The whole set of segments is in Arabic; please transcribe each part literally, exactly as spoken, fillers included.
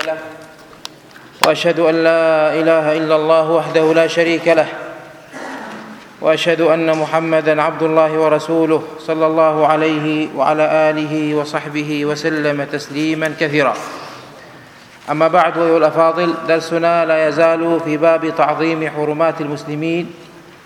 له وأشهد أن لا إله إلا الله وحده لا شريك له وأشهد أن محمدًا عبد الله ورسوله صلى الله عليه وعلى آله وصحبه وسلم تسليمًا كثيرا. أما بعد، أيها الأفاضل، درسنا لا يزال في باب تعظيم حرمات المسلمين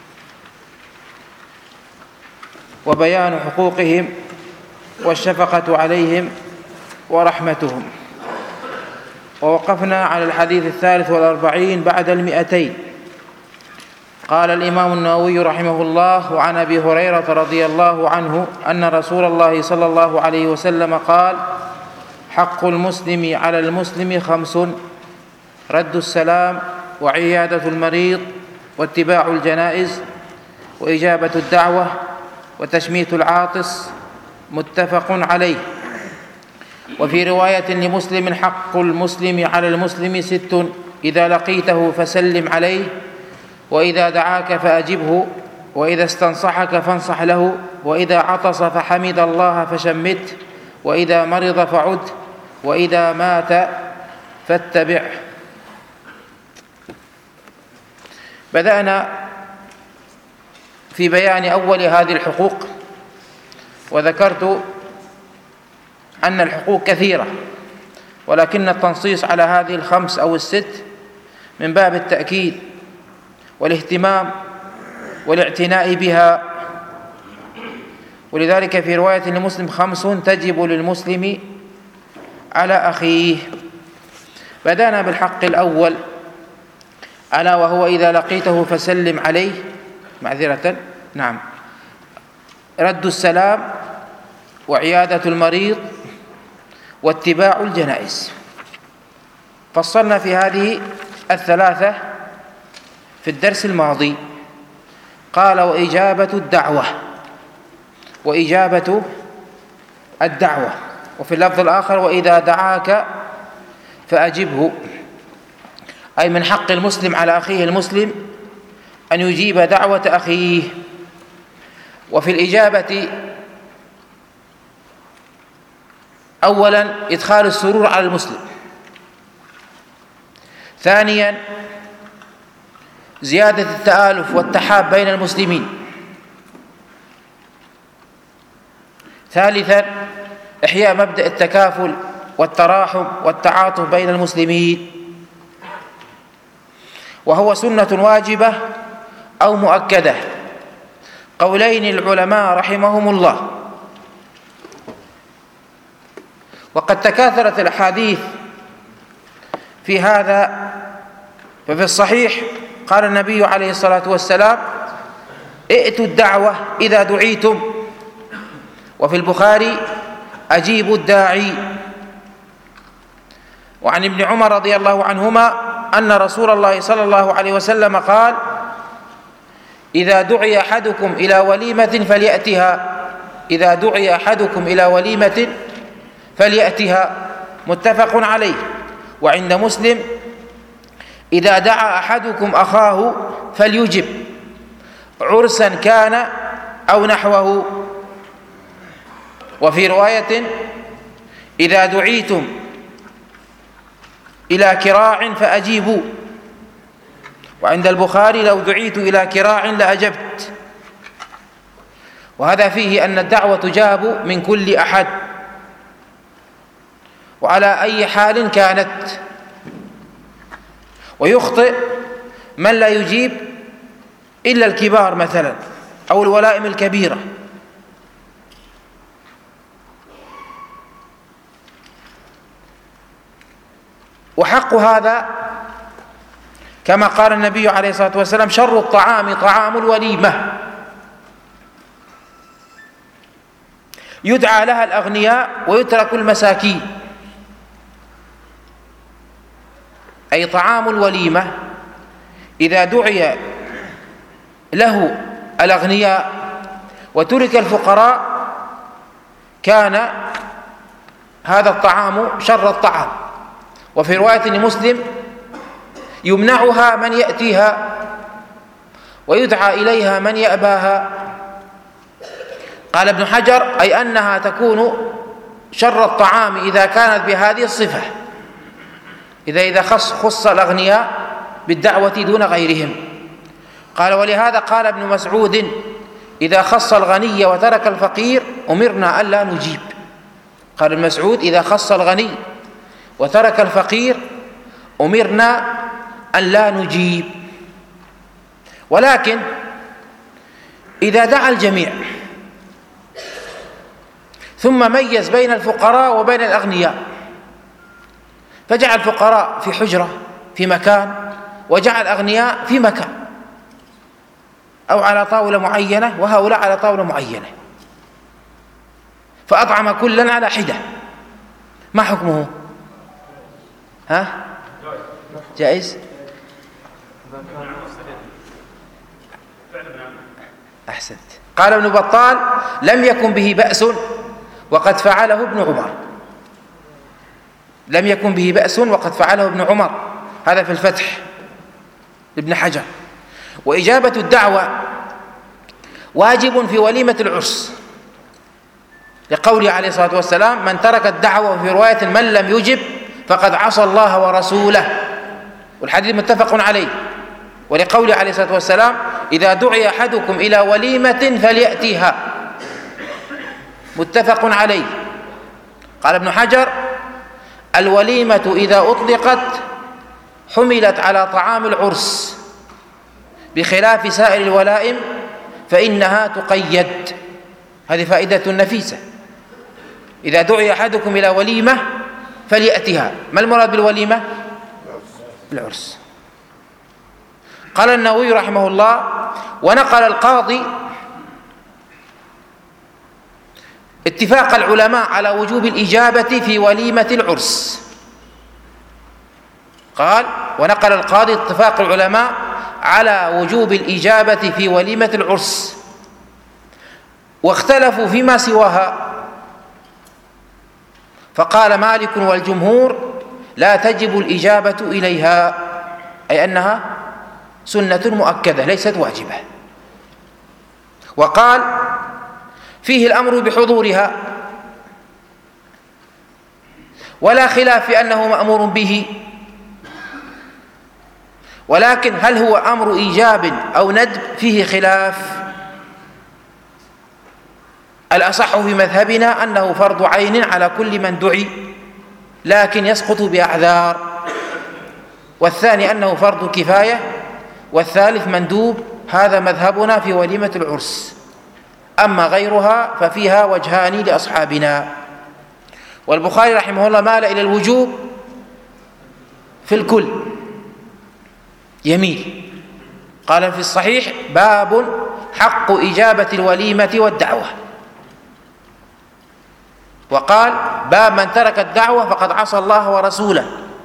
وبيان حقوقهم والشفقة عليهم ورحمتهم، ووقفنا على الحديث الثالث والأربعين بعد المئتين. قال الإمام النووي رحمه الله: وعن أبي هريرة رضي الله عنه أن رسول الله صلى الله عليه وسلم قال: حق المسلم على المسلم خمس: رد السلام، وعيادة المريض، واتباع الجنائز، وإجابة الدعوة، وتشميت العاطس. متفق عليه. وفي رواية لمسلم: حق المسلم على المسلم ست: إذا لقيته فسلم عليه، وإذا دعاك فأجبه، وإذا استنصحك فانصح له، وإذا عطس فحمد الله فشمته، وإذا مرض فعد، وإذا مات فاتبعه. بدأنا في بيان أول هذه الحقوق، وذكرت أن الحقوق كثيرة، ولكن التنصيص على هذه الخمس أو الست من باب التأكيد والاهتمام والاعتناء بها. ولذلك في رواية لمسلم: خمس تجب للمسلم على أخيه. بدأنا بالحق الأول، ألا وهو إذا لقيته فسلم عليه، معذرة نعم رد السلام، وعيادة المريض، واتباع الجنائز. فصلنا في هذه الثلاثة في الدرس الماضي. قال: وإجابة الدعوة، وإجابة الدعوة. وفي اللفظ الآخر: وإذا دعاك فأجبه، أي من حق المسلم على أخيه المسلم أن يجيب دعوة أخيه. وفي الإجابة أولاً إدخال السرور على المسلم، ثانياً زيادة التآلف والتحاب بين المسلمين، ثالثاً إحياء مبدأ التكافل والتراحم والتعاطف بين المسلمين، وهو سنة واجبة أو مؤكدة، قولين العلماء رحمهم الله. وقد تكاثرت الأحاديث في هذا. ففي الصحيح قال النبي عليه الصلاة والسلام: ائتوا الدعوة إذا دعيتم. وفي البخاري: أجيبوا الداعي. وعن ابن عمر رضي الله عنهما أن رسول الله صلى الله عليه وسلم قال: إذا دعي أحدكم إلى وليمة فليأتها إذا دعي أحدكم إلى وليمة فليأتها. متفق عليه. وعند مسلم: إذا دعا أحدكم أخاه فليجب، عرسا كان أو نحوه. وفي رواية: إذا دعيتم إلى كراع فأجيبوا. وعند البخاري: لو دعيت إلى كراع لأجبت. وهذا فيه أن الدعوة تجاب من كل أحد وعلى أي حال كانت، ويخطئ من لا يجيب إلا الكبار مثلا أو الولائم الكبيرة. وحق هذا كما قال النبي عليه الصلاة والسلام: شر الطعام طعام الوليمة، يدعى لها الأغنياء ويترك المساكين. أي طعام الوليمة إذا دعي له الأغنياء وترك الفقراء كان هذا الطعام شر الطعام. وفي رواية لمسلم: يمنعها من يأتيها ويدعى إليها من يأباها. قال ابن حجر: أي أنها تكون شر الطعام إذا كانت بهذه الصفة. إذا إذا خص, خص الأغنياء بالدعوة دون غيرهم. قال ولهذا قال ابن مسعود إذا خص الغني وترك الفقير أمرنا ألا نجيب. قال ابن مسعود إذا خص الغني وترك الفقير أمرنا ألا نجيب. ولكن إذا دعا الجميع ثم ميز بين الفقراء وبين الأغنياء، فجعل الفقراء في حجرة في مكان وجعل الأغنياء في مكان أو على طاولة معينة وهؤلاء على طاولة معينة، فأطعم كلا على حدة، ما حكمه؟ ها؟ جائز؟ أحسنت. قال ابن بطال لم يكن به بأس وقد فعله ابن عمر. لم يكن به بأس وقد فعله ابن عمر، هذا في الفتح ابن حجر. وإجابة الدعوة واجب في وليمة العرس، لقوله عليه الصلاة والسلام من ترك الدعوة، في رواية من لم يجب فقد عصى الله ورسوله، والحديث متفق عليه. ولقوله عليه الصلاة والسلام إذا دعي أحدكم إلى وليمة فليأتيها، متفق عليه. قال ابن حجر الوليمة إذا أطلقت حملت على طعام العرس بخلاف سائر الولائم فإنها تقيد. هذه فائدة نفيسة. إذا دعي أحدكم إلى وليمة فليأتها. ما المراد بالوليمة؟ العرس. قال النووي رحمه الله ونقل القاضي اتفاق العلماء على وجوب الإجابة في وليمة العرس. قال ونقل القاضي اتفاق العلماء على وجوب الإجابة في وليمة العرس، واختلفوا فيما سواها، فقال مالك والجمهور لا تجب الإجابة إليها، أي أنها سنة مؤكدة ليست واجبة. وقال فيه الأمر بحضورها ولا خلاف في أنه مأمور به، ولكن هل هو أمر إيجاب أو ندب فيه خلاف. الأصح في مذهبنا أنه فرض عين على كل من دعي لكن يسقط بأعذار، والثاني أنه فرض كفاية، والثالث مندوب. هذا مذهبنا في وليمة العرس. أما غيرها ففيها وجهان لأصحابنا. والبخاري رحمه الله مال إلى الوجوب في الكل، يميل. قال في الصحيح باب حق إجابة الوليمة والدعوة، وقال باب من ترك الدعوة فقد عصى الله ورسوله،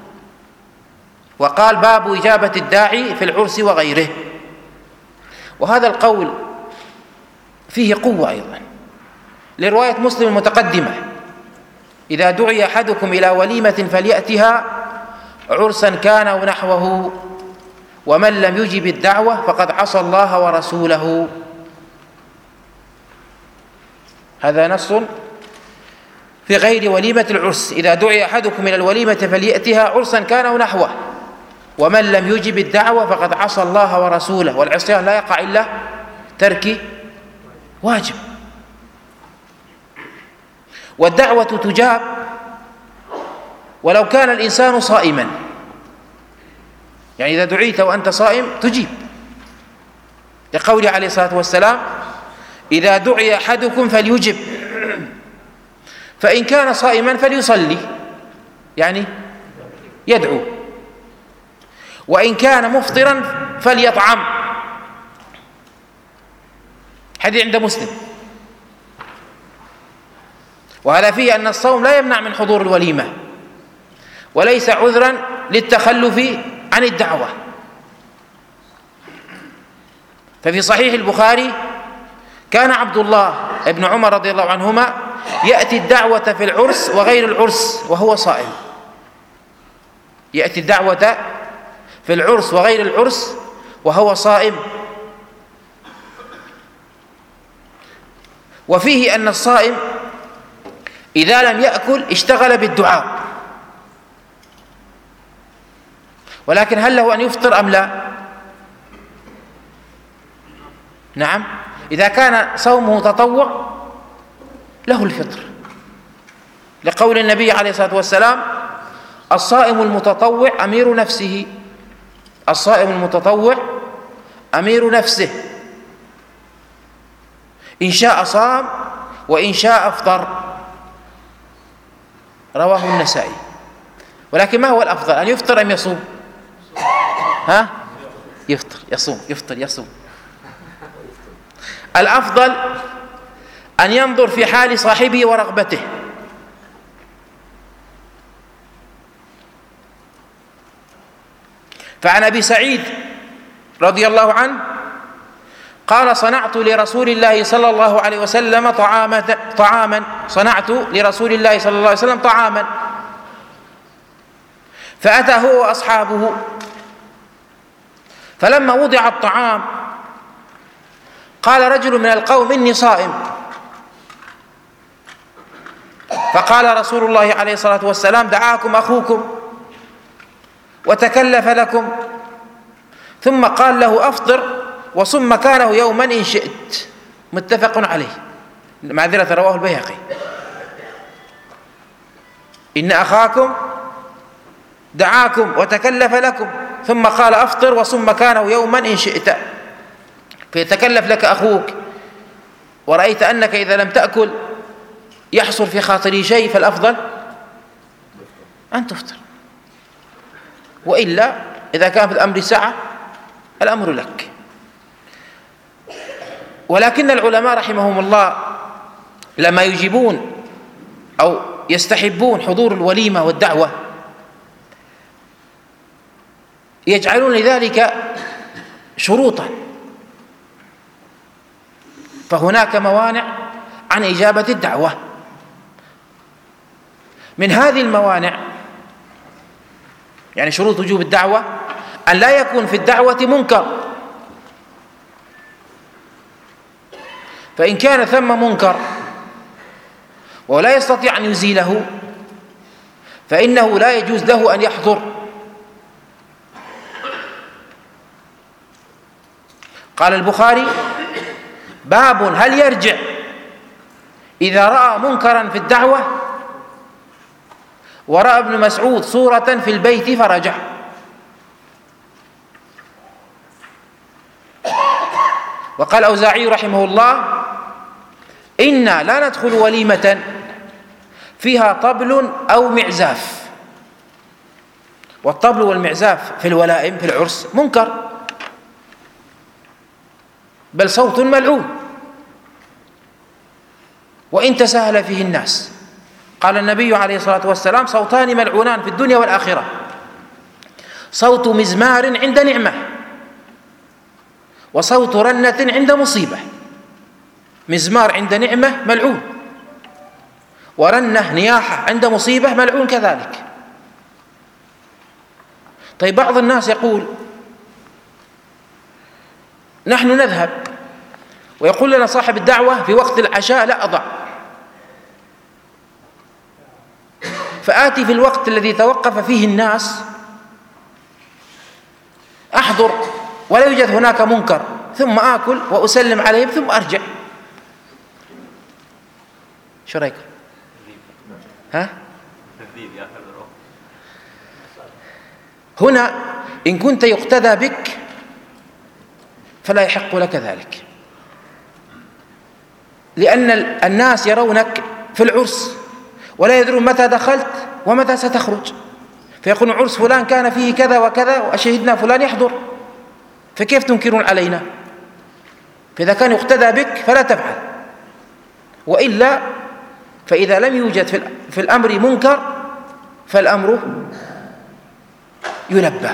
وقال باب إجابة الداعي في العرس وغيره. وهذا القول فيه قوة أيضا لرواية مسلم المتقدمة إذا دعي أحدكم إلى وليمة فليأتها عرسا كان ونحوه، ومن لم يجب الدعوة فقد عصى الله ورسوله. هذا نص في غير وليمة العرس. إذا دعي أحدكم إلى الوليمة فليأتها عرسا كان ونحوه، ومن لم يجب الدعوة فقد عصى الله ورسوله. والعصيان لا يقع إلا ترك واجب. والدعوة تجاب ولو كان الإنسان صائما، يعني إذا دعيت وأنت صائم تجيب، لقوله عليه الصلاة والسلام إذا دعي أحدكم فليجب، فإن كان صائما فليصلي، يعني يدعو، وإن كان مفطرا فليطعم. حديث عند مسلم. وهذا فيه أن الصوم لا يمنع من حضور الوليمة وليس عذرا للتخلف عن الدعوة. ففي صحيح البخاري كان عبد الله بن عمر رضي الله عنهما يأتي الدعوة في العرس وغير العرس وهو صائم. يأتي الدعوة في العرس وغير العرس وهو صائم. وفيه أن الصائم إذا لم يأكل اشتغل بالدعاء، ولكن هل له أن يفطر أم لا؟ نعم، إذا كان صومه تطوع له الفطر، لقول النبي عليه الصلاة والسلام: الصائم المتطوع أمير نفسه. الصائم المتطوع أمير نفسه، إن شاء صام وإن شاء أفطر. رواه النسائي. ولكن ما هو الأفضل، أن يفطر أم يصوم؟ ها؟ يفطر يصوم يفطر يصوم. الأفضل أن ينظر في حال صاحبه ورغبته. فعن أبي سعيد رضي الله عنه قال: صنعت لرسول الله صلى الله عليه وسلم طعاما طعاما صنعت لرسول الله صلى الله عليه وسلم طعاما فأتى هو وأصحابه، فلما وضع الطعام قال رجل من القوم: إني صائم. فقال رسول الله عليه الصلاة والسلام: دعاكم أخوكم وتكلف لكم، ثم قال له: أفطر وصم مكانه يوما إن شئت. متفق عليه، معذرة رواه البيهقي. إن أخاكم دعاكم وتكلف لكم ثم قال: أفطر وصم مكانه يوما إن شئت. فيتكلف لك أخوك ورأيت أنك إذا لم تأكل يحصل في خاطري شيء، فالأفضل أن تفطر، وإلا إذا كان في الأمر سعة الأمر لك. ولكن العلماء رحمهم الله لما يجيبون أو يستحبون حضور الوليمة والدعوة يجعلون لذلك شروطا، فهناك موانع عن إجابة الدعوة. من هذه الموانع، يعني شروط وجوب الدعوة، أن لا يكون في الدعوة منكر، فإن كان ثم منكر ولا يستطيع أن يزيله فإنه لا يجوز له أن يحضر. قال البخاري: باب هل يرجع إذا رأى منكرا في الدعوة؟ ورأى ابن مسعود صورة في البيت فرجع. وقال الأوزاعي رحمه الله: إنا لا ندخل وليمة فيها طبل أو معزاف. والطبل والمعزاف في الولائم في العرس منكر، بل صوت ملعون وإن تساهل فيه الناس. قال النبي عليه الصلاة والسلام: صوتان ملعونان في الدنيا والآخرة: صوت مزمار عند نعمة، وصوت رنة عند مصيبة. مزمار عند نعمة ملعون، ورنة نياحة عند مصيبة ملعون كذلك. طيب، بعض الناس يقول: نحن نذهب، ويقول لنا صاحب الدعوة في وقت العشاء لا أضع، فآتي في الوقت الذي توقف فيه الناس أحضر ولا يوجد هناك منكر، ثم آكل وأسلم عليهم ثم أرجع. شو رأيكم؟ ها؟ هنا إن كنت يقتدى بك فلا يحق لك ذلك، لأن الناس يرونك في العرس ولا يدرون متى دخلت ومتى ستخرج، فيقول: عرس فلان كان فيه كذا وكذا وشهدنا فلان يحضر، فكيف تنكرون علينا؟ فإذا كان يقتدى بك فلا تفعل، وإلا فإذا لم يوجد في الأمر منكر فالأمر يلبى.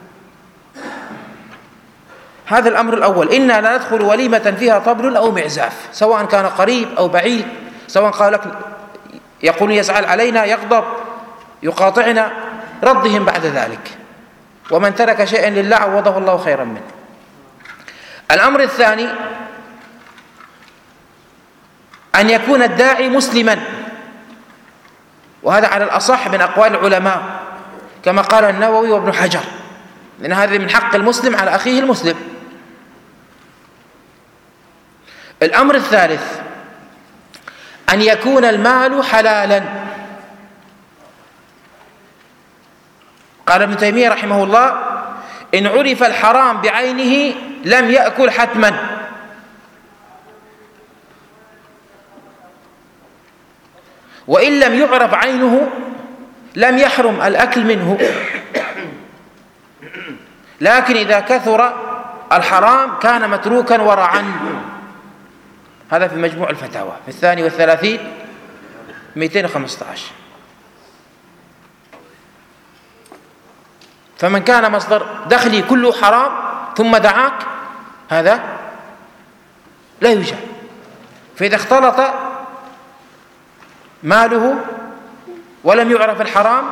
هذا الأمر الأول: إنا لا ندخل وليمة فيها طبل أو معزاف، سواء كان قريب أو بعيد، سواء قال لك يقول يزعل علينا، يغضب، يقاطعنا، ردهم بعد ذلك. ومن ترك شيئا لله عوضه الله خيرا منه. الأمر الثاني: أن يكون الداعي مسلما، وهذا على الأصح من أقوال العلماء كما قال النووي وابن حجر. لأن هذا من حق المسلم على أخيه المسلم. الأمر الثالث أن يكون المال حلالا. قال ابن تيمية رحمه الله: إن عرف الحرام بعينه لم يأكل حتما، وإن لم يعرف عينه لم يحرم الأكل منه، لكن إذا كثر الحرام كان متروكا ورعا. هذا في مجموع الفتاوى في الثاني والثلاثين مئتين وخمسة عشر. فمن كان مصدر دخلي كله حرام ثم دعاك، هذا لا يوجد. فإذا اختلط ماله ولم يعرف الحرام،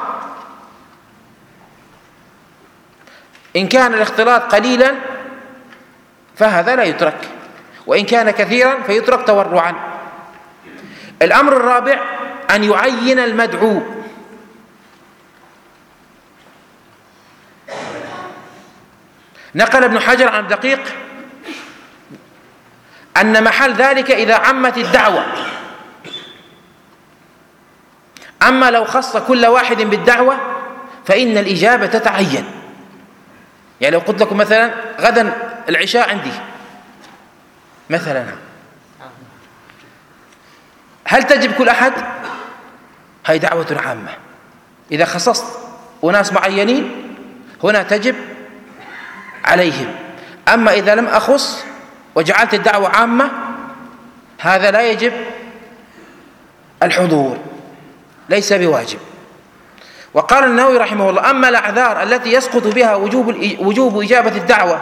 إن كان الاختلاط قليلا فهذا لا يترك، وإن كان كثيرا فيترك تورعا. الأمر الرابع أن يعين المدعو. نقل ابن حجر عن الدقيق أن محل ذلك إذا عمت الدعوة. أما لو خص كل واحد بالدعوة فإن الإجابة تتعين. يعني لو قلت لكم مثلا غدا العشاء عندي مثلا، هل تجب كل أحد؟ هي دعوة عامة. إذا خصصت أناس معينين هنا تجب عليهم. أما إذا لم أخص وجعلت الدعوة عامة هذا لا يجب الحضور، ليس بواجب. وقال النووي رحمه الله: أما الأعذار التي يسقط بها وجوب وجوب إجابة الدعوة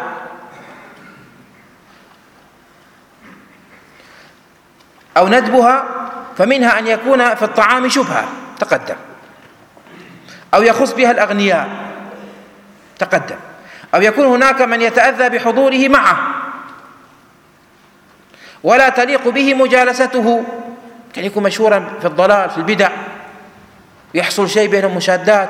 أو ندبها فمنها أن يكون في الطعام شبهة تقدم، أو يخص بها الأغنياء تقدم، أو يكون هناك من يتأذى بحضوره معه ولا تليق به مجالسته، كان يكون مشهورا في الضلال في البدع، يحصل شيء بينهم مشادات.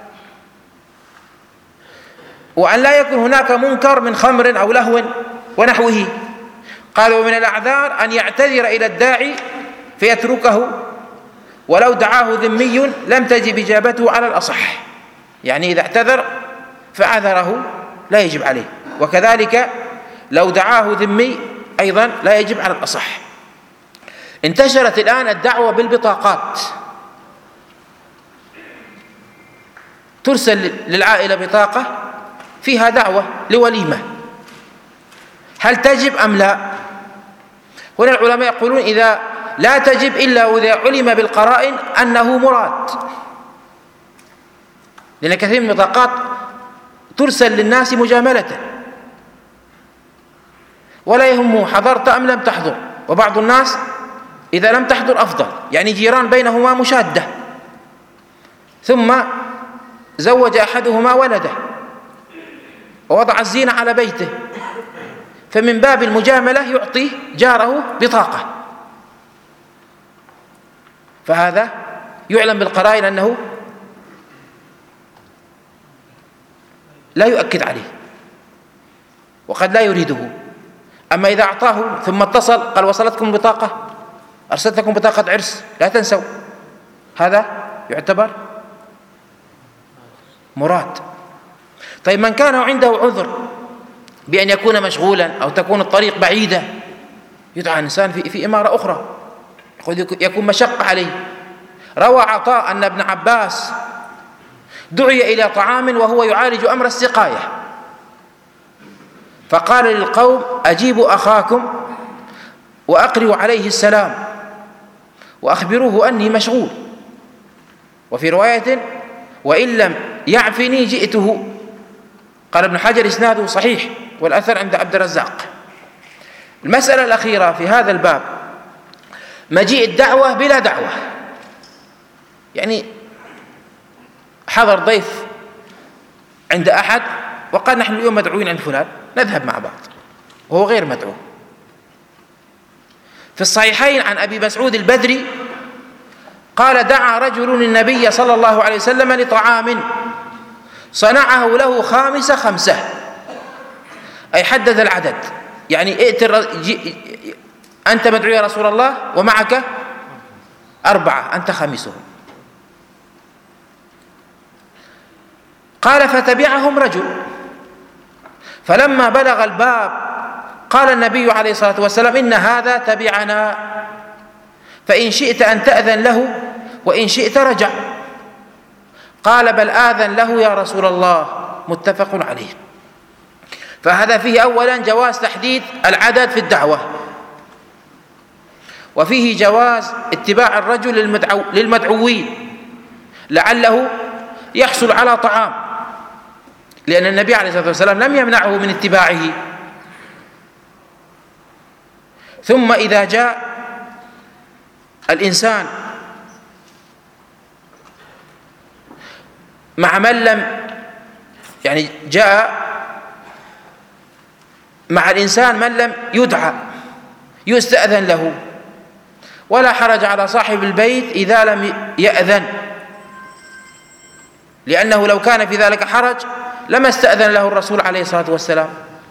وأن لا يكون هناك منكر من خمر أو لهو ونحوه. قال: ومن الأعذار أن يعتذر إلى الداعي فيتركه ولو دعاه ذمي لم تجب إجابته على الأصح. يعني إذا اعتذر فأعذره لا يجب عليه، وكذلك لو دعاه ذمي أيضا لا يجب على الأصح. انتشرت الآن الدعوة بالبطاقات، ترسل للعائلة بطاقة فيها دعوة لوليمة، هل تجب أم لا؟ هنا العلماء يقولون إذا لا تجب إلا إذا علم بالقرائن أنه مراد، لأن كثير من البطاقات ترسل للناس مجاملة ولا يهمه حضرت أم لم تحضر. وبعض الناس إذا لم تحضر أفضل، يعني جيران بينهما مشادة ثم زوج أحدهما ولده ووضع الزينة على بيته، فمن باب المجاملة يعطي جاره بطاقة، فهذا يعلم بالقرائن أنه لا يؤكد عليه وقد لا يريده. أما إذا أعطاه ثم اتصل قال: وصلتكم بطاقة، أرسلت لكم بطاقة عرس لا تنسوا، هذا يعتبر مراد. طيب من كان عنده عذر بأن يكون مشغولا أو تكون الطريق بعيدة، يدعى الإنسان في, في إمارة أخرى، يكون مشقة عليه. روى عطاء أن ابن عباس دعي إلى طعام وهو يعالج أمر السقاية، فقال للقوم: أجيبوا أخاكم وأقرئوا عليه السلام وأخبروه أني مشغول. وفي رواية: وإن لم يعفني جئته. قال ابن حجر: إسناده صحيح، والأثر عند عبد الرزاق. المسألة الأخيرة في هذا الباب مجيء الدعوة بلا دعوة، يعني حضر ضيف عند أحد وقال: نحن اليوم مدعوين عند فلان، نذهب مع بعض، وهو غير مدعو. في الصحيحين عن أبي مسعود البدري قال: دعا رجل النبي صلى الله عليه وسلم لطعام صنعه له خامسة خمسة، أي حدد العدد، يعني ائت أنت مدعو يا رسول الله ومعك أربعة أنت خامسهم. قال فتبعهم رجل، فلما بلغ الباب قال النبي عليه الصلاة والسلام إن هذا تبعنا، فإن شئت أن تأذن له وإن شئت رجع. قال بل آذن له يا رسول الله، متفق عليه. فهذا فيه أولا جواز تحديد العدد في الدعوة، وفيه جواز اتباع الرجل للمدعو للمدعوين لعله يحصل على طعام، لأن النبي عليه الصلاة والسلام لم يمنعه من اتباعه. ثم إذا جاء الإنسان مع من لم يعني جاء مع الإنسان من لم يدعى يستأذن له، ولا حرج على صاحب البيت إذا لم يأذن، لأنه لو كان في ذلك حرج لما استأذن له الرسول عليه الصلاة والسلام.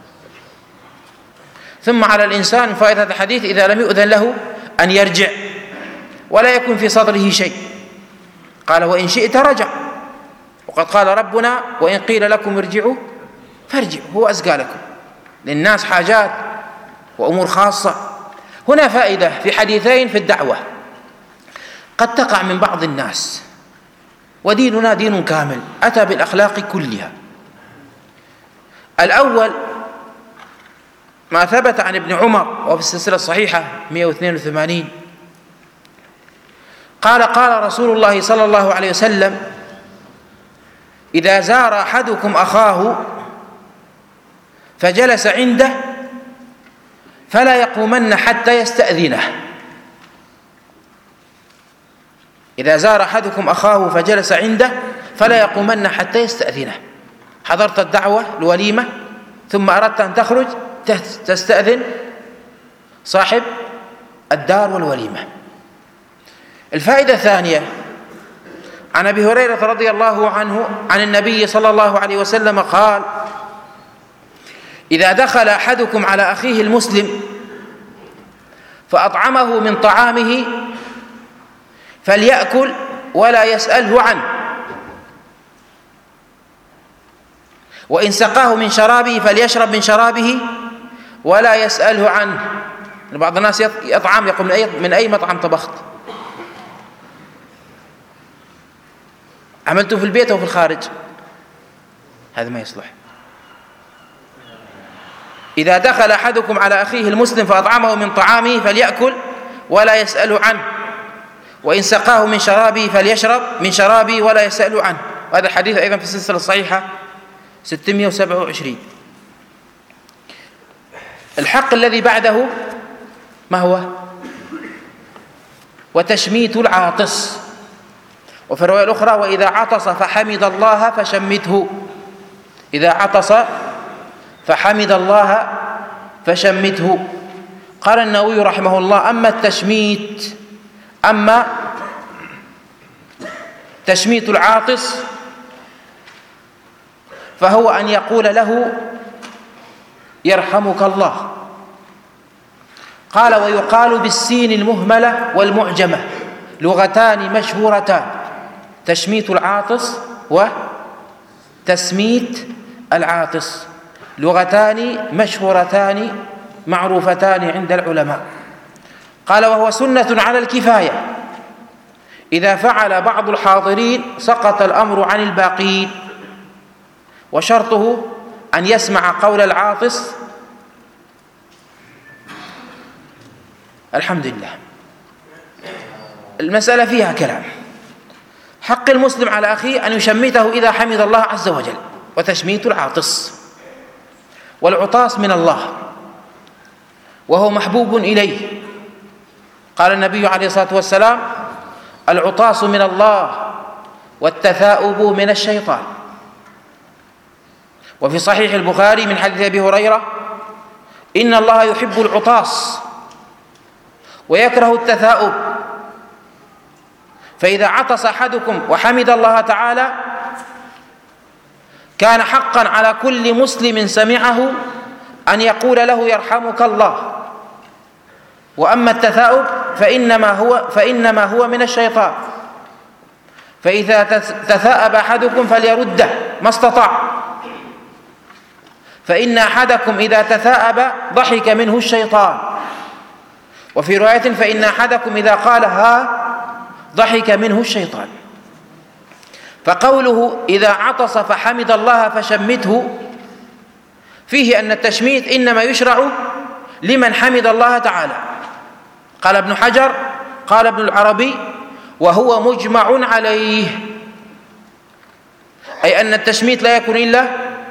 ثم على الإنسان من فائدة الحديث إذا لم يؤذن له أن يرجع ولا يكون في صدره شيء. قال وإن شئت رجع، وقد قال ربنا وإن قيل لكم ارجعوا فارجعوا، هو أزكى لكم، للناس حاجات وأمور خاصة. هنا فائدة في حديثين في الدعوة قد تقع من بعض الناس، وديننا دين كامل أتى بالأخلاق كلها. الأول ما ثبت عن ابن عمر وفي السلسلة الصحيحة مئة واثنين وثمانين قال قال رسول الله صلى الله عليه وسلم إذا زار أحدكم أخاه فجلس عنده فلا يقومن حتى يستأذنه. إذا زار أحدكم أخاه فجلس عنده فلا يقومن حتى يستأذنه. حضرت الدعوة الوليمة ثم أردت أن تخرج تستأذن صاحب الدار والوليمة. الفائدة الثانية عن أبي هريرة رضي الله عنه عن النبي صلى الله عليه وسلم قال إذا دخل أحدكم على أخيه المسلم فأطعمه من طعامه فليأكل ولا يسأله عنه، وإن سقاه من شرابه فليشرب من شرابه ولا يسأله عنه. بعض الناس يطعم يقول من أي, من أي مطعم طبخت، عملته في البيت أو في الخارج، هذا ما يصلح. إذا دخل أحدكم على أخيه المسلم فأطعمه من طعامه فليأكل ولا يسأله عنه، وإن سقاه من شرابه فليشرب من شرابه ولا يسأله عنه. وهذا الحديث أيضا في السلسلة الصحيحة ستمئة وسبعة وعشرين. الحق الذي بعده ما هو؟ وتشميت العاطس، وفي الرواية الأخرى وإذا عطس فحمد الله فشمته، إذا عطس فحمد الله فشمته. قال النووي رحمه الله أما التشميت أما تشميت العاطس فهو أن يقول له يرحمك الله. قال ويقال بالسين المهملة والمعجمة، لغتان مشهورتان، تشميت العاطس وتسميت العاطس، لغتان مشهورتان معروفتان عند العلماء. قال وهو سنة على الكفاية، إذا فعل بعض الحاضرين سقط الأمر عن الباقين، وشرطه أن يسمع قول العاطس. الحمد لله. المسألة فيها كلام. حق المسلم على أخيه أن يشمته إذا حمد الله عز وجل، وتشميت العاطس. والعطاس من الله وهو محبوب إليه. قال النبي عليه الصلاة والسلام العطاس من الله والتثاؤب من الشيطان. وفي صحيح البخاري من حديث أبي هريرة إن الله يحب العطاس ويكره التثاؤب، فإذا عطس أحدكم وحمد الله تعالى كان حقا على كل مسلم سمعه أن يقول له يرحمك الله. وأما التثاؤب فإنما هو, فإنما هو من الشيطان، فإذا تثاءب أحدكم فليرده ما استطاع، فإن أحدكم إذا تثاءب ضحك منه الشيطان. وفي رواية فإن أحدكم إذا قال ها ضحك منه الشيطان. فقوله إذا عطس فحمد الله فشمته فيه أن التشميت إنما يشرع لمن حمد الله تعالى. قال ابن حجر قال ابن العربي وهو مجمع عليه، أي أن التشميت لا يكون إلا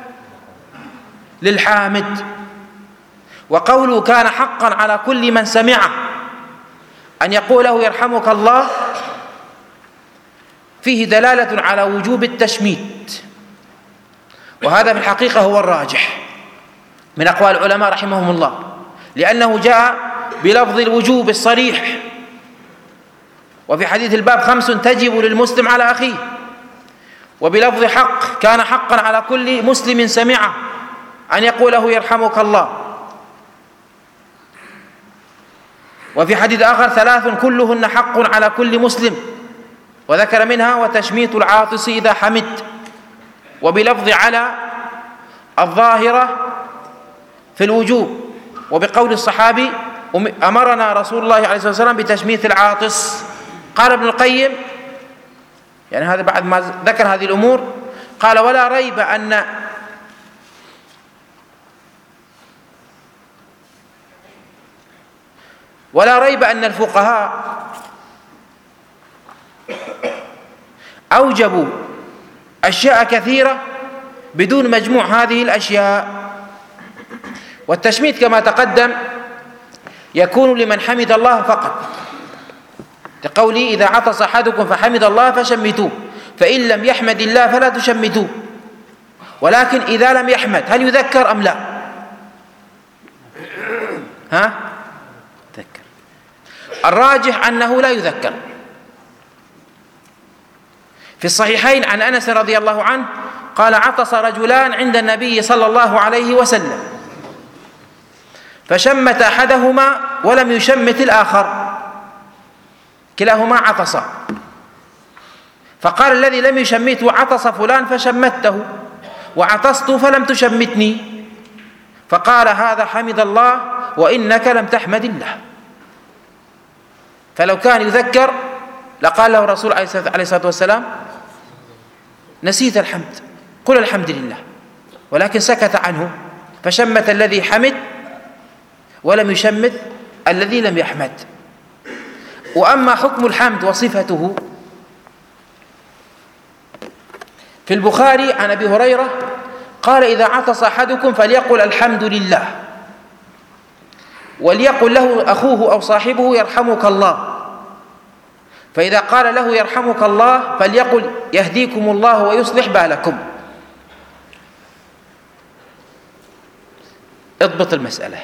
للحامد. وقوله كان حقا على كل من سمعه أن يقول له يرحمك الله فيه دلالة على وجوب التشميت، وهذا في الحقيقة هو الراجح من أقوال العلماء رحمهم الله، لأنه جاء بلفظ الوجوب الصريح. وفي حديث الباب خمس تجب للمسلم على أخيه، وبلفظ حق كان حقا على كل مسلم سمعه أن يقوله يرحمك الله. وفي حديث آخر ثلاث كلهن حق على كل مسلم، وذكر منها وتشميت العاطس إذا حمد، وبلفظ على الظاهرة في الوجوب، وبقول الصحابي أمرنا رسول الله عليه الصلاة والسلام بتشميت العاطس. قال ابن القيم يعني هذا بعد ما ذكر هذه الأمور قال ولا ريب أن ولا ريب أن الفقهاء أوجبوا أشياء كثيرة بدون مجموع هذه الأشياء. والتشميت كما تقدم يكون لمن حمد الله فقط، كقولي إذا عطس أحدكم فحمد الله فشمتوه، فإن لم يحمد الله فلا تشمتوه. ولكن إذا لم يحمد هل يذكر أم لا؟ ها؟ يذكر. الراجح أنه لا يذكر. في الصحيحين عن أنس رضي الله عنه قال عطس رجلان عند النبي صلى الله عليه وسلم فشمت أحدهما ولم يشمت الآخر، كلاهما عطسا، فقال الذي لم يشمته عطس فلان فشمته، وعطست فلم تشمتني، فقال هذا حمد الله وإنك لم تحمد الله. فلو كان يذكر لقال له الرسول عليه الصلاة والسلام نسيت الحمد قل الحمد لله، ولكن سكت عنه فشمت الذي حمد ولم يشمت الذي لم يحمد. وأما حكم الحمد وصفته في البخاري عن أبي هريرة قال إذا عطس أحدكم فليقل الحمد لله، وليقل له أخوه أو صاحبه يرحمك الله، فإذا قال له يرحمك الله فليقل يهديكم الله ويصلح بالكم. اضبط المسألة،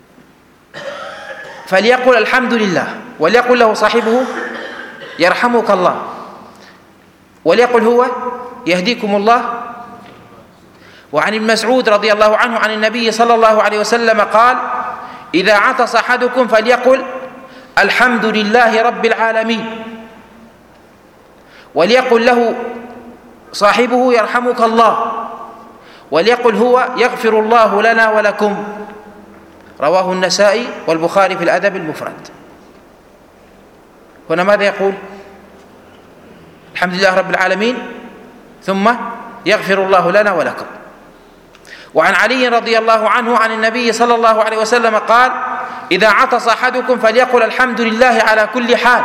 فليقل الحمد لله، وليقل له صاحبه يرحمك الله، وليقل هو يهديكم الله. وعن ابن مسعود رضي الله عنه عن النبي صلى الله عليه وسلم قال إذا عطس أحدكم فليقل الحمد لله رب العالمين، وليقل له صاحبه يرحمك الله، وليقل هو يغفر الله لنا ولكم. رواه النسائي والبخاري في الأدب المفرد. هنا ماذا يقول؟ الحمد لله رب العالمين ثم يغفر الله لنا ولكم. وعن علي رضي الله عنه عن النبي صلى الله عليه وسلم قال إذا عطس أحدكم فليقل الحمد لله على كل حال،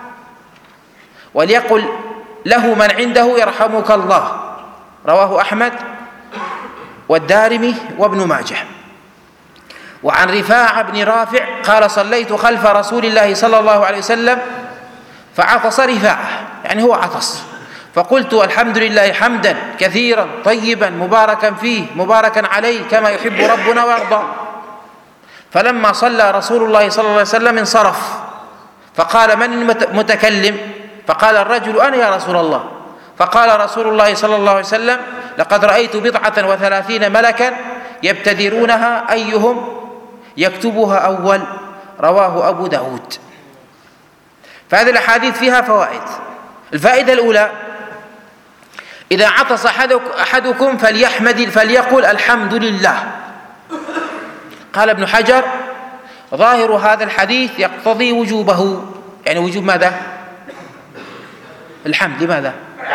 وليقل له من عنده يرحمك الله. رواه أحمد والدارمي وابن ماجه. وعن رفاعة بن رافع قال صليت خلف رسول الله صلى الله عليه وسلم فعطس رفاعة، يعني هو عطس، فقلت الحمد لله حمدا كثيرا طيبا مباركا فيه مباركا عليه كما يحب ربنا ويرضى. فلما صلى رسول الله صلى الله عليه وسلم انصرف فقال من المتكلم؟ فقال الرجل أنا يا رسول الله. فقال رسول الله صلى الله عليه وسلم لقد رأيت بضعة وثلاثين ملكا يبتدرونها أيهم يكتبها أول، رواه أبو داود. فهذه الأحاديث فيها فوائد. الفائدة الأولى: إذا عطس أحدكم فليحمد فليقل الحمد لله. قال ابن حجر: ظاهر هذا الحديث يقتضي وجوبه، يعني وجوب ماذا؟ الحمد. لماذا؟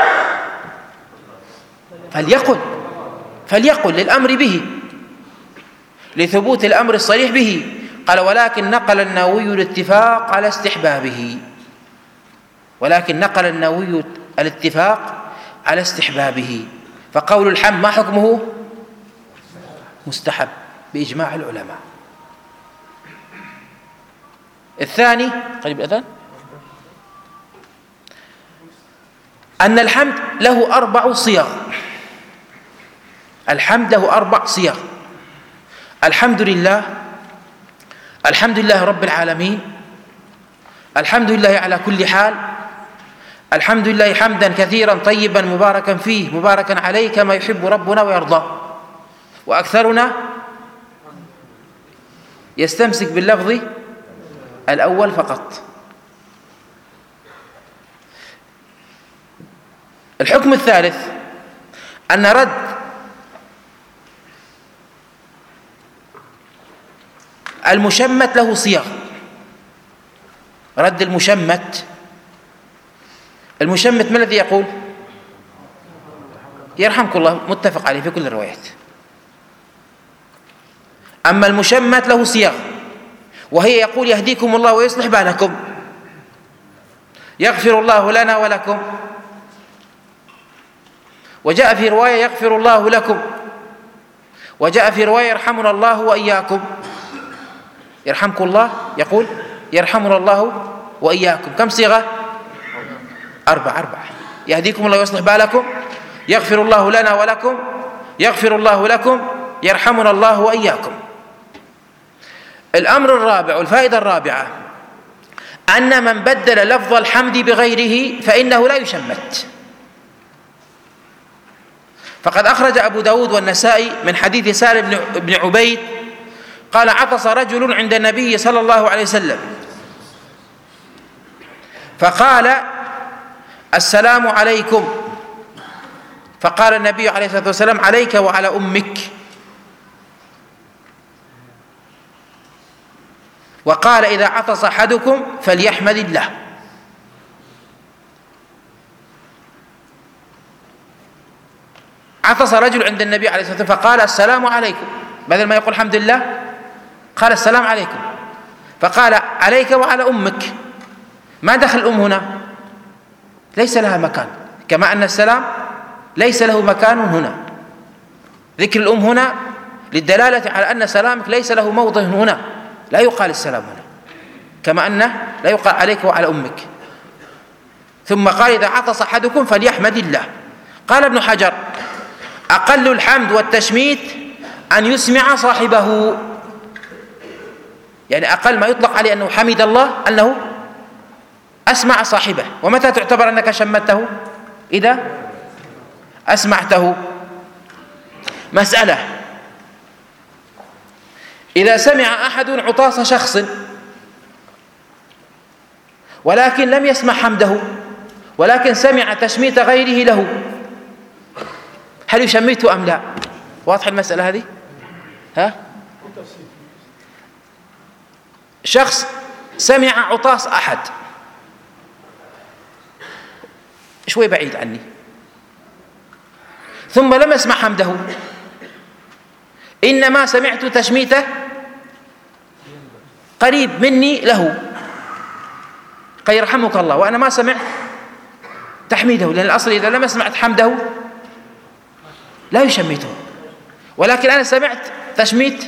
فليقل فليقل للأمر به، لثبوت الأمر الصريح به. قال: ولكن نقل النووي الاتفاق على استحبابه، ولكن نقل النووي الاتفاق على استحبابه. فقول الحمد ما حكمه؟ مستحب بإجماع العلماء. الثاني قريب الأذان، أن الحمد له أربع صيغ. الحمد له أربع صيغ: الحمد لله، الحمد لله رب العالمين، الحمد لله على كل حال، الحمد لله حمدا كثيرا طيبا مباركا فيه مباركا عليه كما يحب ربنا ويرضى. وأكثرنا يستمسك باللفظ الأول فقط. الحكم الثالث: أن رد المشمت له صيغ. رد المشمت، المشمت ما الذي يقول؟ يرحمك الله، متفق عليه في كل الروايات. أما المشمت له صيغ، وهي يقول يهديكم الله ويصلح بالكم، يغفر الله لنا ولكم، وجاء في رواية يغفر الله لكم، وجاء في رواية يرحمنا الله وإياكم. يرحمكم الله يقول يرحمنا الله وإياكم. كم صيغة؟ أربع أربعة. يهديكم الله ويصلح بالكم، يغفر الله لنا ولكم، يغفر الله لكم، يرحمنا الله وإياكم. الأمر الرابع والفائدة الرابعة: أن من بدل لفظ الحمد بغيره فإنه لا يشمت. فقد أخرج أبو داود والنسائي من حديث سالم بن عبيد قال: عطس رجل عند النبي صلى الله عليه وسلم فقال: السلام عليكم. فقال النبي عليه الصلاة والسلام: عليك وعلى أمك. وقال: إذا عطس أحدكم فليحمد الله. عطس رجل عند النبي عليه الصلاة والسلام فقال: السلام عليكم، بدل ما يقول الحمد لله قال السلام عليكم. فقال: عليك وعلى أمك. ما دخل الأم هنا؟ ليس لها مكان، كما أن السلام ليس له مكان هنا. ذكر الأم هنا للدلالة على أن سلامك ليس له موضع هنا، لا يقال السلام هنا، كما أنه لا يقال عليك وعلى أمك. ثم قال: إذا عطس أحدكم فليحمد الله. قال ابن حجر: أقل الحمد والتشميت أن يسمع صاحبه، يعني أقل ما يطلق عليه أنه حمد الله أنه أسمع صاحبه. ومتى تعتبر أنك شمته؟ إذا أسمعته. مسألة: إذا سمع أحد عطاس شخص ولكن لم يسمع حمده، ولكن سمع تشميت غيره له، هل يشمته أم لا؟ واضح المسألة هذه؟ ها؟ شخص سمع عطاس أحد شوي بعيد عني ثم لم يسمع حمده، إنما سمعت تشميته قريب مني له، قال يرحمك الله، وأنا ما سمعت تحميده، لأن الأصل إذا لم يسمع حمده لا يشمته، ولكن أنا سمعت تشميت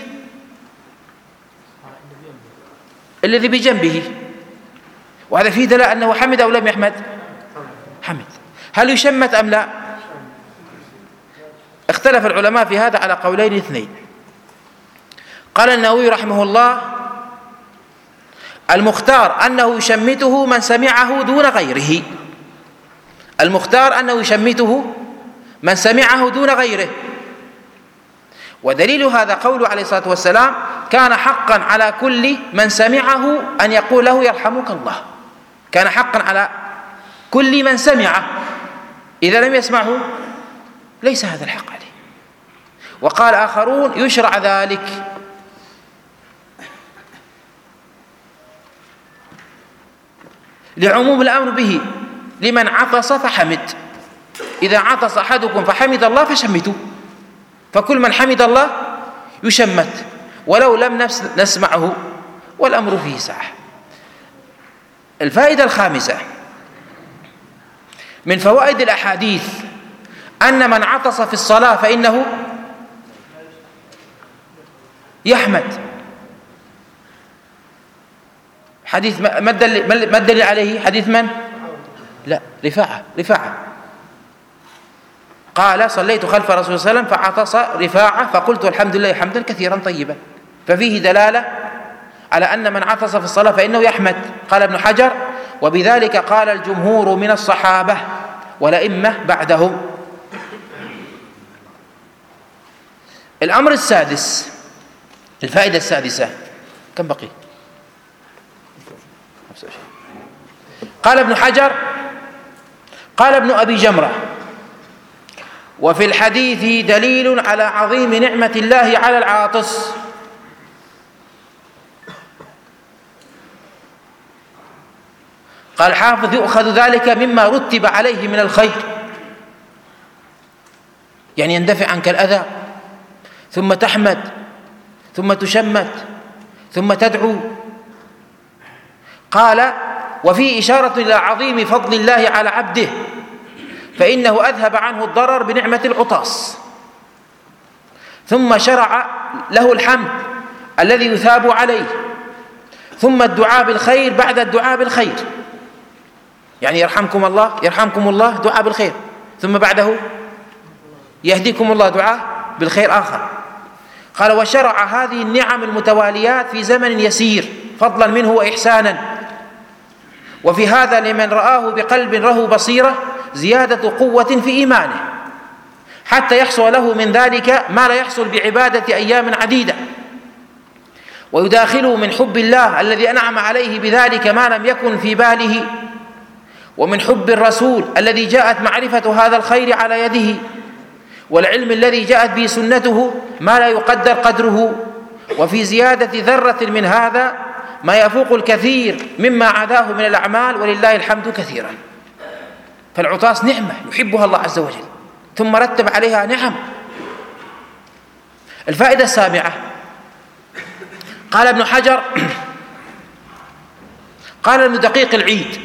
الذي بجنبه، وهذا فيه دلالة أنه حمد أو لم يحمد؟ حمد. هل يشمت أم لا؟ اختلف العلماء في هذا على قولين اثنين. قال النووي رحمه الله: المختار أنه يشمته من سمعه دون غيره. المختار أنه يشمته من سمعه دون غيره. ودليل هذا قوله عليه الصلاة والسلام: كان حقا على كل من سمعه أن يقول له يرحمك الله. كان حقا على كل من سمعه، إذا لم يسمعه ليس هذا الحق عليه. وقال آخرون: يشرع ذلك. لعموم الأمر به لمن عطس فحمد. إذا عطس أحدكم فحمد الله فشمتوا، فكل من حمد الله يشمت ولو لم نسمعه، والأمر فيه سعة. الفائدة الخامسة من فوائد الأحاديث أن من عطس في الصلاة فإنه يحمد. حديث ما الدليل عليه؟ حديث من؟ لا، رفاعة رفاعة قال: صليت خلف رسول صلى الله عليه وسلم فعطس رفاعة فقلت الحمد لله حمدا كثيرا طيبا. ففيه دلالة على أن من عطس في الصلاة فإنه يحمد. قال ابن حجر: وبذلك قال الجمهور من الصحابة والأئمة بعدهم. الأمر السادس، الفائدة السادسة، كم بقي؟ قال ابن حجر: قال ابن أبي جمرة: وفي الحديث دليل على عظيم نعمة الله على العاطس. قال الحافظ: يؤخذ ذلك مما رتب عليه من الخير، يعني يندفع عنك الأذى، ثم تحمد، ثم تشمت، ثم تدعو. قال: وفي إشارة إلى عظيم فضل الله على عبده، فإنه أذهب عنه الضرر بنعمة العطاس، ثم شرع له الحمد الذي يثاب عليه، ثم الدعاء بالخير بعد الدعاء بالخير، يعني يرحمكم الله يرحمكم الله دعاء بالخير، ثم بعده يهديكم الله دعاء بالخير آخر. قال: وشرع هذه النعم المتواليات في زمن يسير فضلا منه وإحسانا. وفي هذا لمن رآه بقلب له بصيرة زيادة قوة في إيمانه، حتى يحصل له من ذلك ما لا يحصل بعبادة أيام عديدة، ويداخله من حب الله الذي أنعم عليه بذلك ما لم يكن في باله، ومن حب الرسول الذي جاءت معرفة هذا الخير على يده، والعلم الذي جاءت به سنته ما لا يقدر قدره، وفي زيادة ذرة من هذا ما يفوق الكثير مما عداه من الأعمال، ولله الحمد كثيرا. فالعطاس نعمة يحبها الله عز وجل، ثم رتب عليها نعم. الفائدة السابعة، قال ابن حجر: قال ابن دقيق العيد: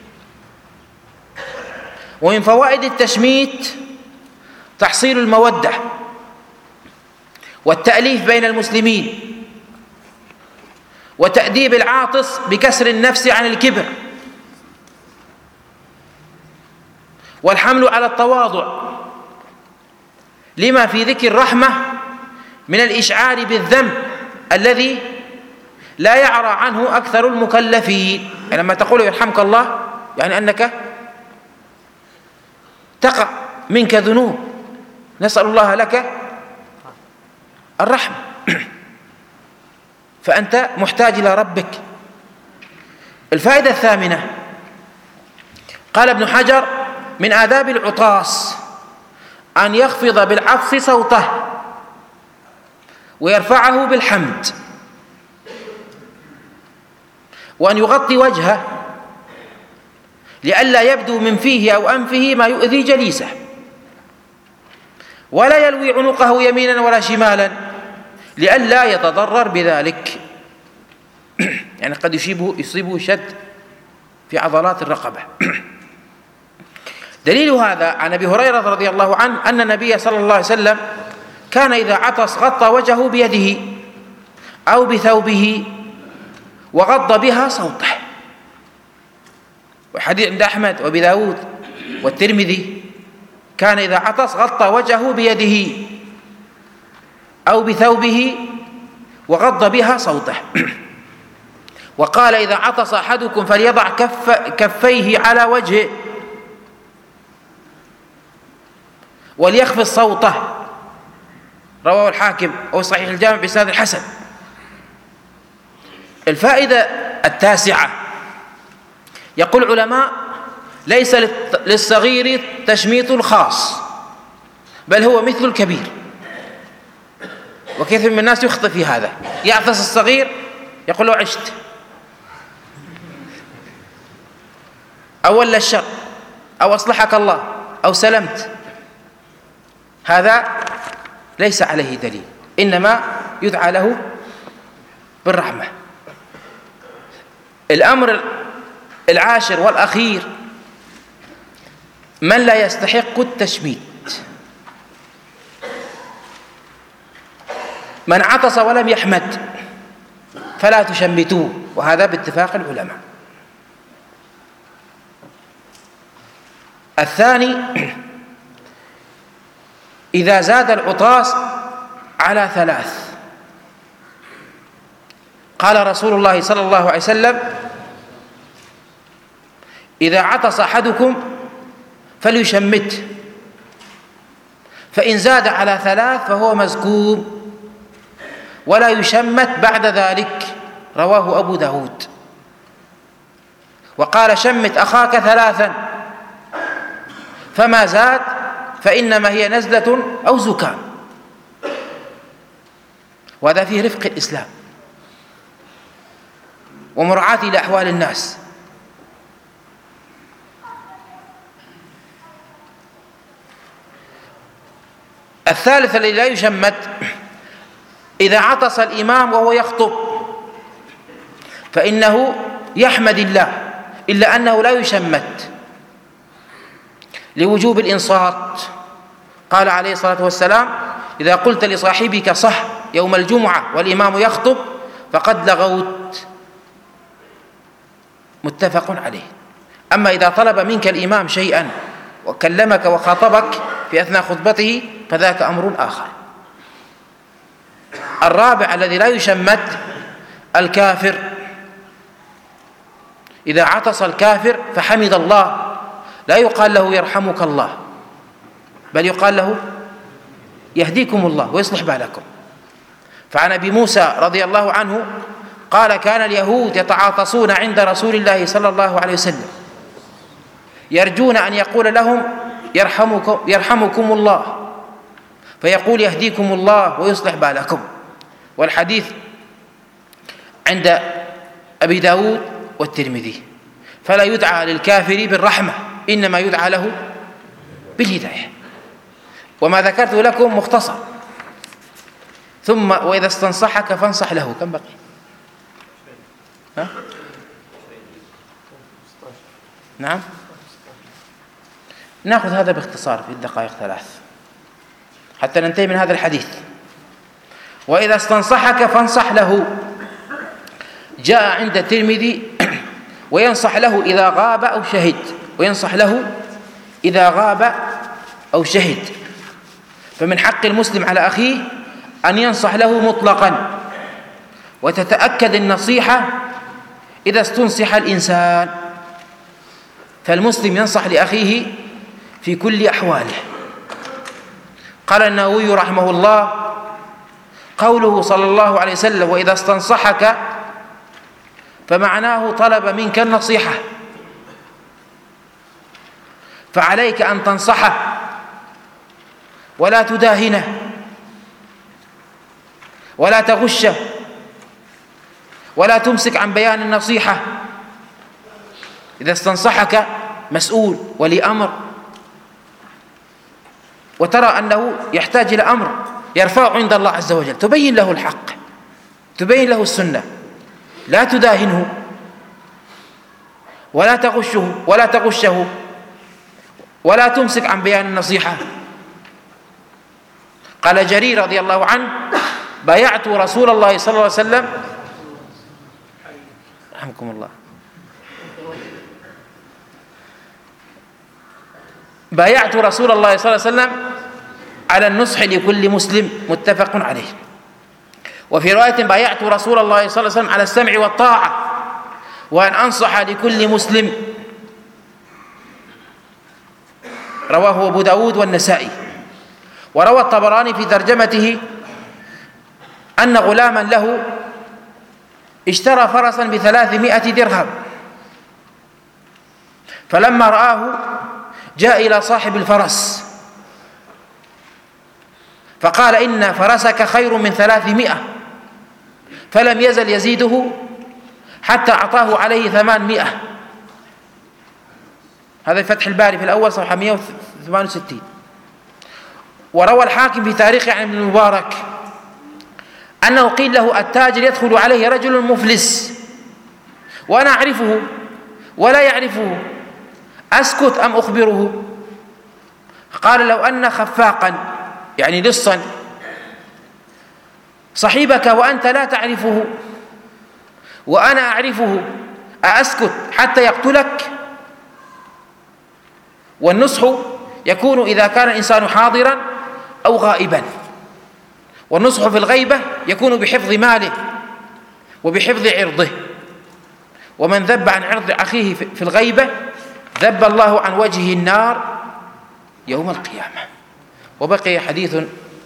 ومن فوائد التشميت تحصيل المودة والتأليف بين المسلمين، وتأديب العاطس بكسر النفس عن الكبر، والحمل على التواضع، لما في ذكر الرحمة من الإشعار بالذنب الذي لا يعرى عنه أكثر المكلفين. يعني لما تقول يرحمك الله يعني أنك تقع منك ذنوب، نسأل الله لك الرحمة، فأنت محتاج إلى ربك. الفائدة الثامنة، قال ابن حجر: من آداب العطاس أن يخفض بالعطس صوته ويرفعه بالحمد، وأن يغطي وجهه لئلا يبدو من فيه أو أنفه ما يؤذي جليسه، ولا يلوي عنقه يمينا ولا شمالا لئلا يتضرر بذلك. يعني قد يصيبه يصيبه شد في عضلات الرقبة. دليل هذا عن أبي هريرة رضي الله عنه أن النبي صلى الله عليه وسلم كان إذا عطس غطى وجهه بيده أو بثوبه وغض بها صوته. وحديث عند أحمد وأبي داود والترمذي: كان إذا عطس غطى وجهه بيده أو بثوبه وغض بها صوته. وقال: إذا عطس أحدكم فليضع كف كفيه على وجهه وليخفض صوته، رواه الحاكم أو صحيح الجامع بإسناد الحسن. الفائدة التاسعة، يقول العلماء: ليس للصغير تشميط خاص، بل هو مثل الكبير. وكثير من الناس يخطئ في هذا، يعطس الصغير يقول له عشت أو ولا الشر أو أصلحك الله أو سلمت. هذا ليس عليه دليل، إنما يدعى له بالرحمة. الأمر العاشر والأخير: من لا يستحق التشميت. من عطس ولم يحمد فلا تشمتوه، وهذا باتفاق العلماء. الثاني: إذا زاد العطاس على ثلاث. قال رسول الله صلى الله عليه وسلم: إذا عطس أحدكم فليشمته، فإن زاد على ثلاث فهو مزكوم ولا يشمت بعد ذلك. رواه أبو داود. وقال: شمت أخاك ثلاثا، فما زاد فإنما هي نزلة أو زكام. وهذا فيه رفق الإسلام ومراعاة لأحوال الناس. الثالث الذي لا يشمت: إذا عطس الإمام وهو يخطب فإنه يحمد الله، إلا أنه لا يشمت لوجوب الإنصات. قال عليه الصلاة والسلام: إذا قلت لصاحبك صح يوم الجمعة والإمام يخطب فقد لغوت. متفق عليه. أما إذا طلب منك الإمام شيئا وكلمك وخاطبك في أثناء خطبته فذاك أمر آخر. الرابع الذي لا يشمت: الكافر. إذا عطس الكافر فحمد الله لا يقال له يرحمك الله، بل يقال له يهديكم الله ويصلح بالكم. فعن أبي موسى رضي الله عنه قال: كان اليهود يتعاطسون عند رسول الله صلى الله عليه وسلم يرجون أن يقول لهم يرحمكم, يرحمكم الله، فيقول يهديكم الله ويصلح بالكم. والحديث عند أبي داود والترمذي. فلا يدعى للكافر بالرحمة، إنما يدعى له بالهداية. وما ذكرت لكم مختصر. ثم وإذا استنصحك فانصح له. كم بقي؟ ها؟ نعم، نأخذ هذا باختصار في الدقائق ثلاث حتى ننتهي من هذا الحديث. وإذا استنصحك فانصح له. جاء عند الترمذي: وينصح له إذا غاب أو شهد. وينصح له إذا غاب أو شهد. فمن حق المسلم على أخيه أن ينصح له مطلقا، وتتأكد النصيحة إذا استنصح الإنسان. فالمسلم ينصح لأخيه في كل أحواله. قال النووي رحمه الله: قوله صلى الله عليه وسلم وإذا استنصحك فمعناه طلب منك النصيحة، فعليك أن تنصحه ولا تداهنه ولا تغشه ولا تمسك عن بيان النصيحة. إذا استنصحك مسؤول ولي أمر وترى أنه يحتاج إلى أمر يرفع عند الله عز وجل، تبين له الحق، تبين له السنة، لا تداهنه ولا تغشه ولا تغشه ولا تمسك عن بيان النصيحة. قال جرير رضي الله عنه: بايعت رسول الله صلى الله عليه وسلم رحمكم الله بايعت رسول الله صلى الله عليه وسلم على النصح لكل مسلم. متفق عليه. وفي رواية: بايعت رسول الله صلى الله عليه وسلم على السمع والطاعة وأن أنصح لكل مسلم. رواه أبو داود والنسائي. وروى الطبراني في ترجمته أن غلاما له اشترى فرسا بثلاثمائة درهم، فلما رآه جاء إلى صاحب الفرس فقال: إن فرسك خير من ثلاثمائة، فلم يزل يزيده حتى أعطاه عليه ثمانمائة. هذا فتح الباري في الأول صفحة مائة وثمانية وستين. وروى الحاكم في تاريخ عن ابن المبارك أنه قيل له: التاجر يدخل عليه رجل مفلس وأنا أعرفه ولا يعرفه، أسكت أم أخبره؟ قال: لو أن خفاقا يعني لصا صحيبك وأنت لا تعرفه وأنا أعرفه، أأسكت حتى يقتلك؟ والنصح يكون إذا كان الإنسان حاضرا أو غائبا، والنصح في الغيبة يكون بحفظ ماله وبحفظ عرضه، ومن ذب عن عرض أخيه في الغيبة ذب الله عن وجهه النار يوم القيامة. وبقي حديث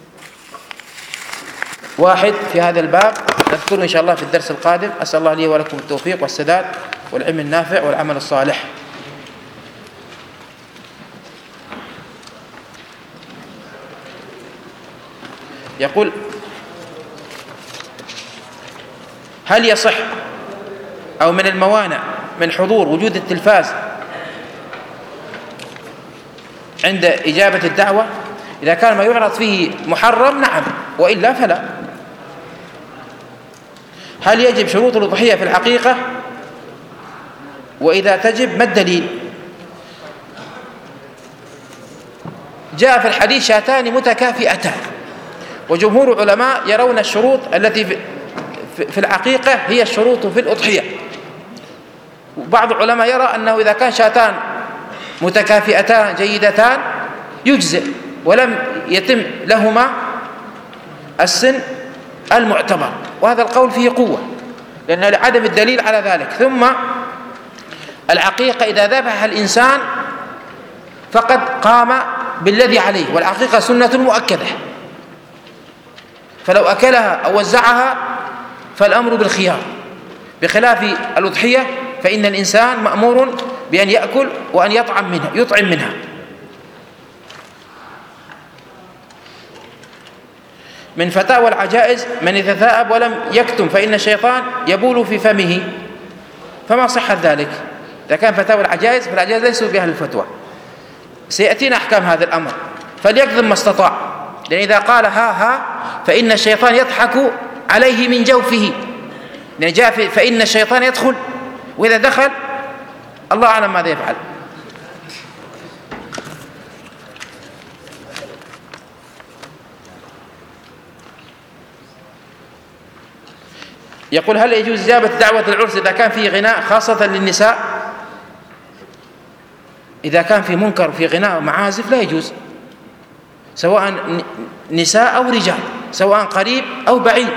واحد في هذا الباب نذكره إن شاء الله في الدرس القادم. أسأل الله لي ولكم التوفيق والسداد والعلم النافع والعمل الصالح. يقول: هل يصح أو من الموانع من حضور وجود التلفاز عند إجابة الدعوة؟ إذا كان ما يعرض فيه محرم نعم، وإلا فلا. هل يجب شروط الأضحية في الحقيقة؟ وإذا تجب ما الدليل؟ جاء في الحديث: شاتان متكافئتان. وجمهور العلماء يرون الشروط التي في الحقيقة هي الشروط في الأضحية. وبعض العلماء يرى أنه إذا كان شاتان متكافئتان جيدتان يجزئ ولم يتم لهما السن المعتبر، وهذا القول فيه قوة لأن لعدم الدليل على ذلك. ثم العقيقة إذا ذبح الإنسان فقد قام بالذي عليه، والعقيقة سنة مؤكدة، فلو أكلها أو وزعها فالأمر بالخيار، بخلاف الأضحية فإن الإنسان مأمور بأن يأكل وأن يطعم منها يطعم منها. من فتاوى العجائز: من يتثاءب ولم يكتم فإن الشيطان يبول في فمه. فما صحة ذلك؟ إذا كان فتاوى العجائز فالعجائز ليسوا بأهل الفتوى، سيأتينا أحكام هذا الأمر. فليكذب ما استطاع، لأن إذا قال ها ها فإن الشيطان يضحك عليه من جوفه، لأن جاء فإن الشيطان يدخل، وإذا دخل الله أعلم ماذا يفعل. يقول: هل يجوز إجابة دعوة العرس إذا كان فيه غناء خاصة للنساء؟ إذا كان في منكر في غناء ومعازف لا يجوز، سواء نساء أو رجال، سواء قريب أو بعيد،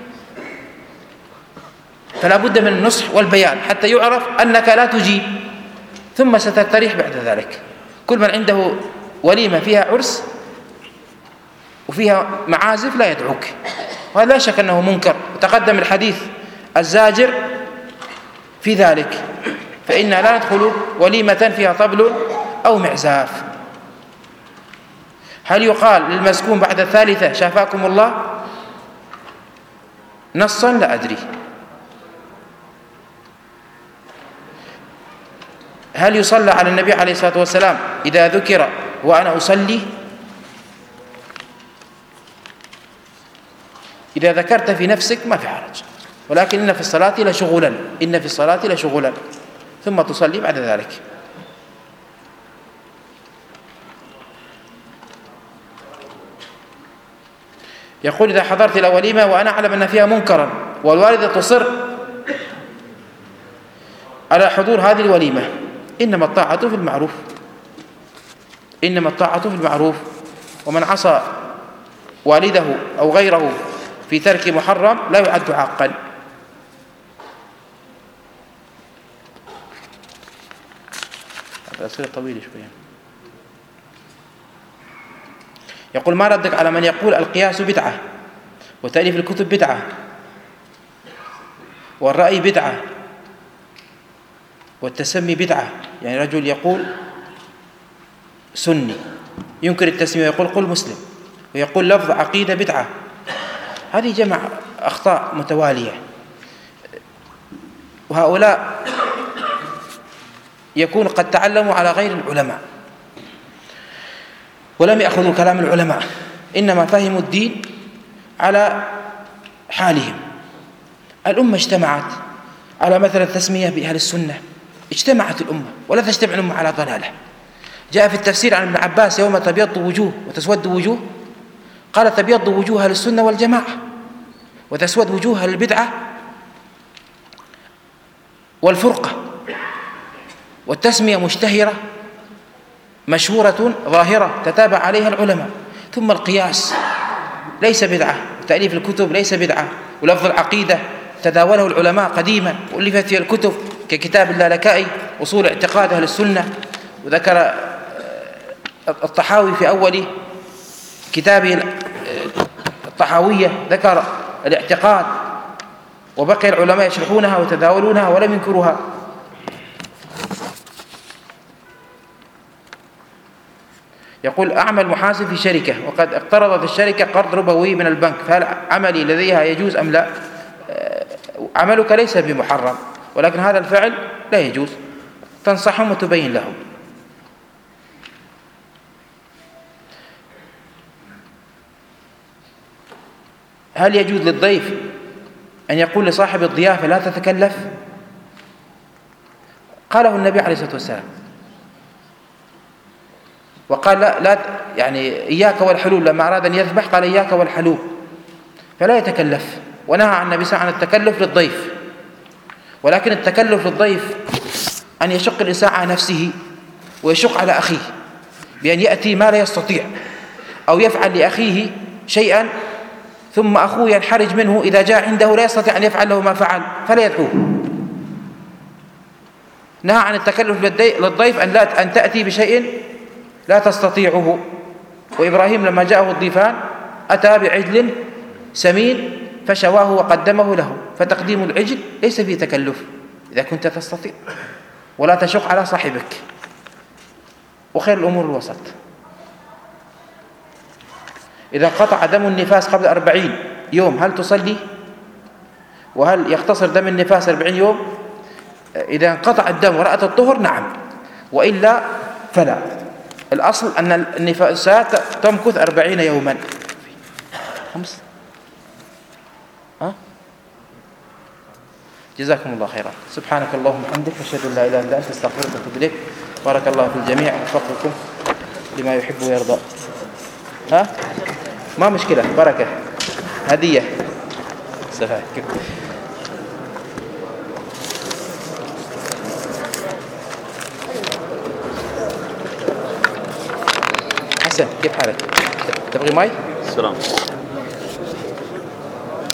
فلا بد من النصح والبيان حتى يعرف أنك لا تجيب، ثم ستستريح بعد ذلك. كل من عنده وليمة فيها عرس وفيها معازف لا يدعوك، وهذا لا شك أنه منكر، وتقدم الحديث الزاجر في ذلك: فإنا لا ندخل وليمة فيها طبل أو معزاف. هل يقال للمسكون بعد الثالثة شافاكم الله؟ نصا لا أدري. هل يصلى على النبي عليه الصلاة والسلام إذا ذكر وأنا أصلي؟ إذا ذكرت في نفسك ما في حرج، ولكن إن في الصلاة لشغلا إن في الصلاة لشغلا ثم تصلي بعد ذلك. يقول: إذا حضرت إلى وليمة وأنا أعلم أن فيها منكرا والوالدة تصر على حضور هذه الوليمة، إنما الطاعة في المعروف إنما الطاعة في المعروف ومن عصى والده أو غيره في ترك محرم لا يعد عاقا. الأسئلة طويلة شوية. يقول: ما ردك على من يقول القياس بدعة، وتأليف الكتب بدعة، والرأي بدعة، والتسمي بدعة؟ يعني رجل يقول سني ينكر التسمية ويقول قل مسلم، ويقول لفظ عقيدة بدعة. هذه جمع أخطاء متوالية، وهؤلاء يكون قد تعلموا على غير العلماء ولم يأخذوا كلام العلماء، إنما فهموا الدين على حالهم. الأمة اجتمعت على مثل التسمية بأهل السنة، اجتمعت الأمة ولا تجتمع الأمة على ضلالة. جاء في التفسير عن ابن عباس: يوم تبيض وجوه وتسود وجوه، قال: تبيض وجوه أهل السنة والجماعة، وتسود وجوه أهل البدعة والفرقة. والتسمية مشتهرة مشهورة ظاهرة تتابع عليها العلماء. ثم القياس ليس بدعة، وتأليف الكتب ليس بدعة، ولفظ العقيدة تداوله العلماء قديما وألفت فيه الكتب ككتاب اللالكائي أصول اعتقاد أهل السنة، وذكر الطحاوي في أول كتابه الطحاوية ذكر الاعتقاد، وبقي العلماء يشرحونها وتداولونها ولم ينكروها. يقول: أعمل محاسب في شركة وقد اقترضت الشركة قرض ربوي من البنك، فهل عملي لديها يجوز أم لا؟ عملك ليس بمحرم، ولكن هذا الفعل لا يجوز، تنصحهم وتبين لهم. هل يجوز للضيف أن يقول لصاحب الضيافة لا تتكلف؟ قاله النبي عليه الصلاة والسلام، وقال لا, لا يعني إياك والحلول، لما أراد أن يذبح قال إياك والحلول، فلا يتكلف. ونهى عن النبي صلى الله عليه وسلم عن التكلف للضيف. ولكن التكلف للضيف أن يشق الإنسان على نفسه ويشق على أخيه بأن يأتي ما لا يستطيع، أو يفعل لأخيه شيئا ثم أخوه ينحرج منه إذا جاء عنده لا يستطيع أن يفعل له ما فعل فلا يدعوه. نهى عن التكلف للضيف أن, لا أن تأتي بشيء لا تستطيعه. وإبراهيم لما جاءه الضيفان أتى بعجل سمين فشواه وقدمه له، فتقديم العجل ليس فيه تكلف إذا كنت تستطيع، ولا تشق على صاحبك، وخير الأمور الوسط. إذا انقطع دم النفاس قبل أربعين يوم هل تصلي؟ وهل يختصر دم النفاس أربعين يوم؟ إذا انقطع الدم ورأت الطهر نعم، وإلا فلا. الأصل أن النفاسات تمكث أربعين يوما. خمس ها؟ جزاكم الله خيرا. سبحانك اللهم وبحمدك، أشهد أن لا إله إلا أنت، أستغفرك وأتوب إليك. بارك الله في الجميع ووفقكم لما يحب ويرضى. ها؟ ما مشكلة، بركة، هدية. سلام. حسن، كيف حالك؟ تبغي ماي؟ السلام.